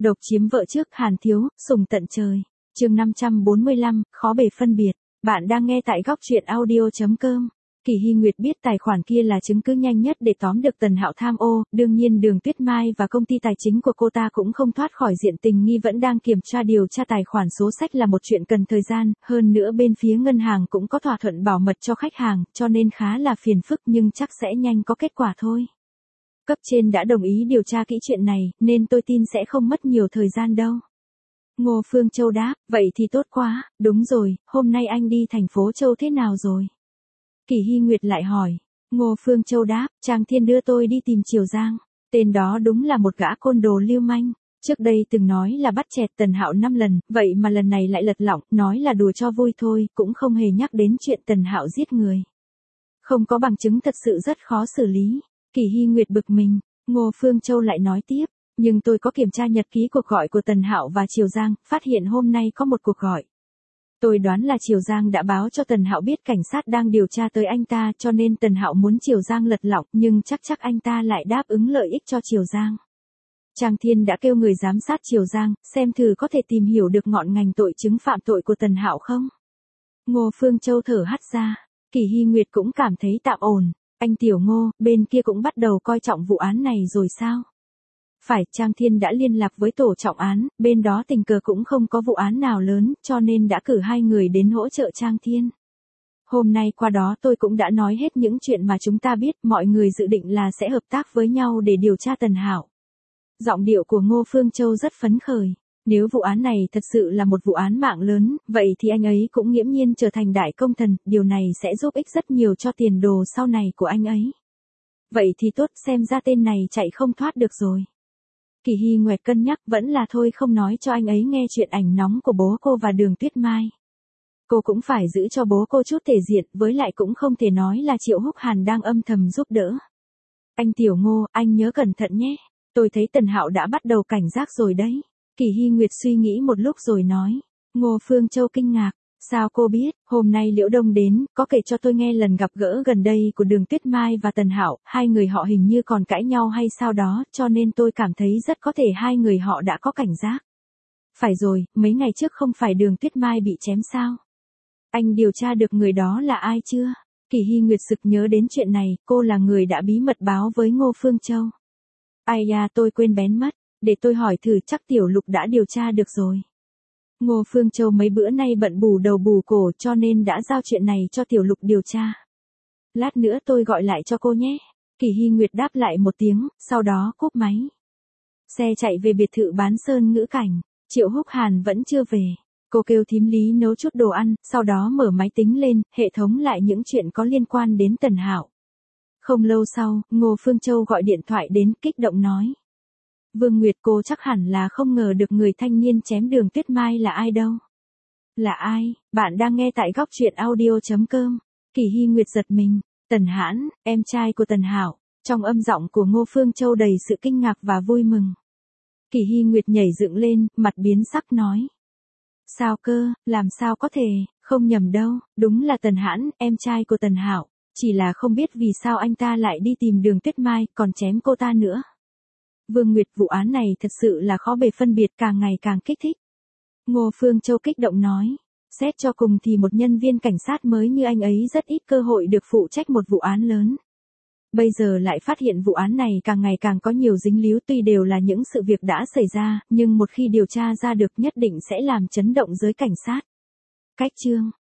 Độc chiếm vợ trước Hàn Thiếu, sùng tận trời. Chương 545, khó bề phân biệt. Bạn đang nghe tại góc truyện audio.com. Kỳ Hy Nguyệt biết tài khoản kia là chứng cứ nhanh nhất để tóm được Tần Hạo tham ô, đương nhiên Đường Tuyết Mai và công ty tài chính của cô ta cũng không thoát khỏi diện tình nghi, vẫn đang kiểm tra điều tra tài khoản số sách là một chuyện cần thời gian, hơn nữa bên phía ngân hàng cũng có thỏa thuận bảo mật cho khách hàng, cho nên khá là phiền phức nhưng chắc sẽ nhanh có kết quả thôi. Cấp trên đã đồng ý điều tra kỹ chuyện này, nên tôi tin sẽ không mất nhiều thời gian đâu. Ngô Phương Châu đáp, vậy thì tốt quá, đúng rồi, hôm nay anh đi thành phố Châu thế nào rồi? Kỳ Hy Nguyệt lại hỏi. Ngô Phương Châu đáp, Trang Thiên đưa tôi đi tìm Triều Giang. Tên đó đúng là một gã côn đồ lưu manh. Trước đây từng nói là bắt chẹt Tần Hạo 5 lần, vậy mà lần này lại lật lọng, nói là đùa cho vui thôi, cũng không hề nhắc đến chuyện Tần Hạo giết người. Không có bằng chứng thật sự rất khó xử lý. Kỳ Hy Nguyệt bực mình. Ngô Phương Châu lại nói tiếp, nhưng tôi có kiểm tra nhật ký cuộc gọi của Tần Hạo và Triều Giang, phát hiện hôm nay có một cuộc gọi. Tôi đoán là Triều Giang đã báo cho Tần Hạo biết cảnh sát đang điều tra tới anh ta, cho nên Tần Hạo muốn Triều Giang lật lọng, nhưng chắc anh ta lại đáp ứng lợi ích cho Triều Giang. Trang Thiên đã kêu người giám sát Triều Giang, xem thử có thể tìm hiểu được ngọn ngành tội chứng phạm tội của Tần Hạo không. Ngô Phương Châu thở hắt ra. Kỳ Hy Nguyệt cũng cảm thấy tạm ổn. Anh Tiểu Ngô, bên kia cũng bắt đầu coi trọng vụ án này rồi sao? Phải, Trang Thiên đã liên lạc với tổ trọng án, bên đó tình cờ cũng không có vụ án nào lớn, cho nên đã cử 2 người đến hỗ trợ Trang Thiên. Hôm nay qua đó tôi cũng đã nói hết những chuyện mà chúng ta biết, mọi người dự định là sẽ hợp tác với nhau để điều tra Tần Hạo. Giọng điệu của Ngô Phương Châu rất phấn khởi. Nếu vụ án này thật sự là một vụ án mạng lớn, vậy thì anh ấy cũng nghiễm nhiên trở thành đại công thần, điều này sẽ giúp ích rất nhiều cho tiền đồ sau này của anh ấy. Vậy thì tốt, xem ra tên này chạy không thoát được rồi. Kỳ Hy Nguyệt cân nhắc, vẫn là thôi không nói cho anh ấy nghe chuyện ảnh nóng của bố cô và Đường Tuyết Mai. Cô cũng phải giữ cho bố cô chút thể diện, với lại cũng không thể nói là Triệu Húc Hàn đang âm thầm giúp đỡ. Anh Tiểu Ngô, anh nhớ cẩn thận nhé. Tôi thấy Tần Hạo đã bắt đầu cảnh giác rồi đấy. Kỳ Hy Nguyệt suy nghĩ một lúc rồi nói. Ngô Phương Châu kinh ngạc. Sao cô biết? Hôm nay Liễu Đông đến, có kể cho tôi nghe lần gặp gỡ gần đây của Đường Tuyết Mai và Tần Hạo, hai người họ hình như còn cãi nhau hay sao đó, cho nên tôi cảm thấy rất có thể hai người họ đã có cảnh giác. Phải rồi, mấy ngày trước không phải Đường Tuyết Mai bị chém sao? Anh điều tra được người đó là ai chưa? Kỳ Hy Nguyệt sực nhớ đến chuyện này, cô là người đã bí mật báo với Ngô Phương Châu. Ai da, tôi quên bén mất, để tôi hỏi thử, chắc Tiểu Lục đã điều tra được rồi. Ngô Phương Châu mấy bữa nay bận bù đầu bù cổ, cho nên đã giao chuyện này cho Tiểu Lục điều tra. Lát nữa tôi gọi lại cho cô nhé. Kỳ Hy Nguyệt đáp lại một tiếng, sau đó cúp máy. Xe chạy về biệt thự Bán Sơn Ngữ Cảnh. Triệu Húc Hàn vẫn chưa về. Cô kêu thím Lý nấu chút đồ ăn, sau đó mở máy tính lên, hệ thống lại những chuyện có liên quan đến Tần Hạo. Không lâu sau, Ngô Phương Châu gọi điện thoại đến, kích động nói. Vương Nguyệt, cô chắc hẳn là không ngờ được người thanh niên chém Đường Tuyết Mai là ai đâu. Là ai? Bạn đang nghe tại góc truyện audio.com. Kỳ Hy Nguyệt giật mình. Tần Hãn, em trai của Tần Hạo. Trong âm giọng của Ngô Phương Châu đầy sự kinh ngạc và vui mừng. Kỳ Hy Nguyệt nhảy dựng lên, mặt biến sắc nói. Sao cơ, làm sao có thể, không nhầm đâu, đúng là Tần Hãn, em trai của Tần Hạo. Chỉ là không biết vì sao anh ta lại đi tìm Đường Tuyết Mai, còn chém cô ta nữa. Vương Nguyệt, vụ án này thật sự là khó bề phân biệt, càng ngày càng kích thích. Ngô Phương Châu kích động nói. Xét cho cùng thì một nhân viên cảnh sát mới như anh ấy rất ít cơ hội được phụ trách một vụ án lớn. Bây giờ lại phát hiện vụ án này càng ngày càng có nhiều dính líu, tuy đều là những sự việc đã xảy ra, nhưng một khi điều tra ra được nhất định sẽ làm chấn động giới cảnh sát. Cách chương.